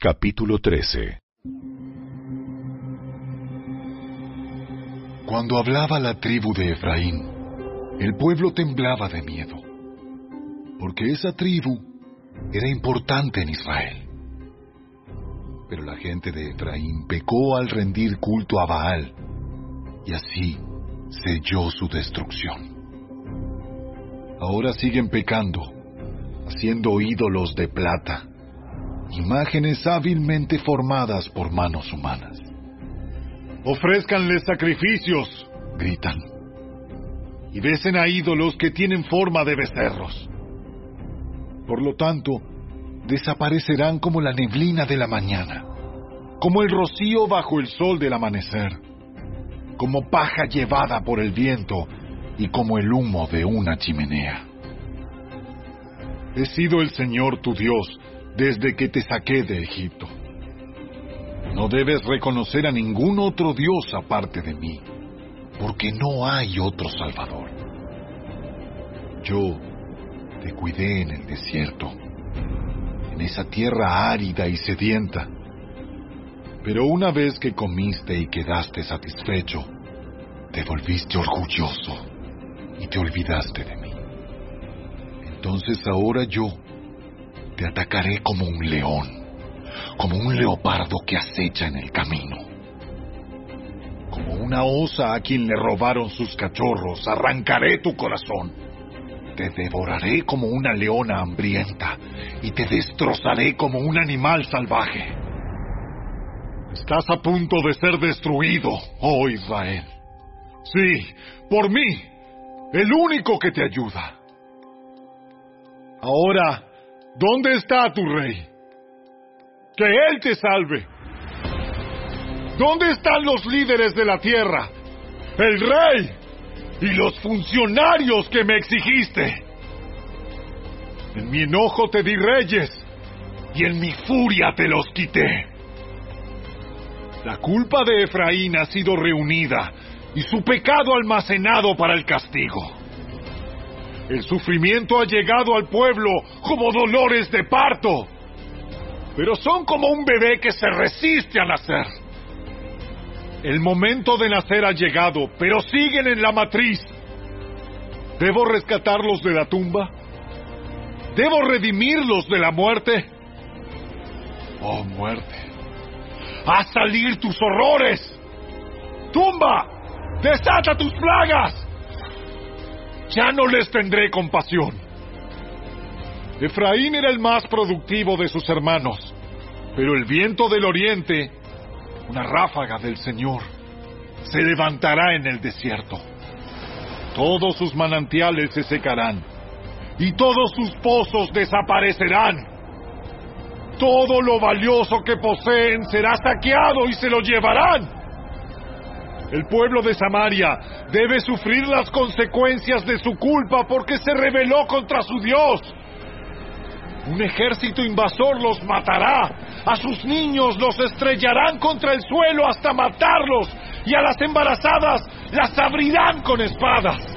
Capítulo 13. Cuando hablaba la tribu de Efraín, el pueblo temblaba de miedo, porque esa tribu era importante en Israel. Pero la gente de Efraín pecó al rendir culto a Baal, y así selló su destrucción. Ahora siguen pecando, haciendo ídolos de plata, imágenes hábilmente formadas por manos humanas. «Ofrézcanles sacrificios», gritan, «y besen a ídolos que tienen forma de becerros». Por lo tanto, desaparecerán como la neblina de la mañana, como el rocío bajo el sol del amanecer, como paja llevada por el viento y como el humo de una chimenea. He sido el Señor tu Dios desde que te saqué de Egipto. No debes reconocer a ningún otro Dios aparte de mí, porque no hay otro Salvador. Yo te cuidé en el desierto, en esa tierra árida y sedienta. Pero una vez que comiste y quedaste satisfecho, te volviste orgulloso y te olvidaste de mí. Entonces ahora yo te atacaré como un león, como un leopardo que acecha en el camino. Como una osa a quien le robaron sus cachorros, arrancaré tu corazón. Te devoraré como una leona hambrienta y te destrozaré como un animal salvaje. Estás a punto de ser destruido, oh Israel. Sí, por mí, el único que te ayuda. Ahora, ¿dónde está tu rey? Que él te salve. ¿Dónde están los líderes de la tierra? El rey y los funcionarios que me exigiste. En mi enojo te di reyes y en mi furia te los quité. La culpa de Efraín ha sido reunida y su pecado almacenado para el castigo. El sufrimiento ha llegado al pueblo como dolores de parto, pero son como un bebé que se resiste a nacer. El momento de nacer ha llegado, pero siguen en la matriz. ¿Debo rescatarlos de la tumba? ¿Debo redimirlos de la muerte? Oh, muerte, ¡haz salir tus horrores! ¡Tumba! ¡Desata tus plagas! Ya no les tendré compasión. Efraín era el más productivo de sus hermanos, pero el viento del oriente, una ráfaga del Señor, se levantará en el desierto. Todos sus manantiales se secarán, y todos sus pozos desaparecerán. Todo lo valioso que poseen será saqueado y se lo llevarán. El pueblo de Samaria debe sufrir las consecuencias de su culpa porque se rebeló contra su Dios. Un ejército invasor los matará, a sus niños los estrellarán contra el suelo hasta matarlos, y a las embarazadas las abrirán con espadas.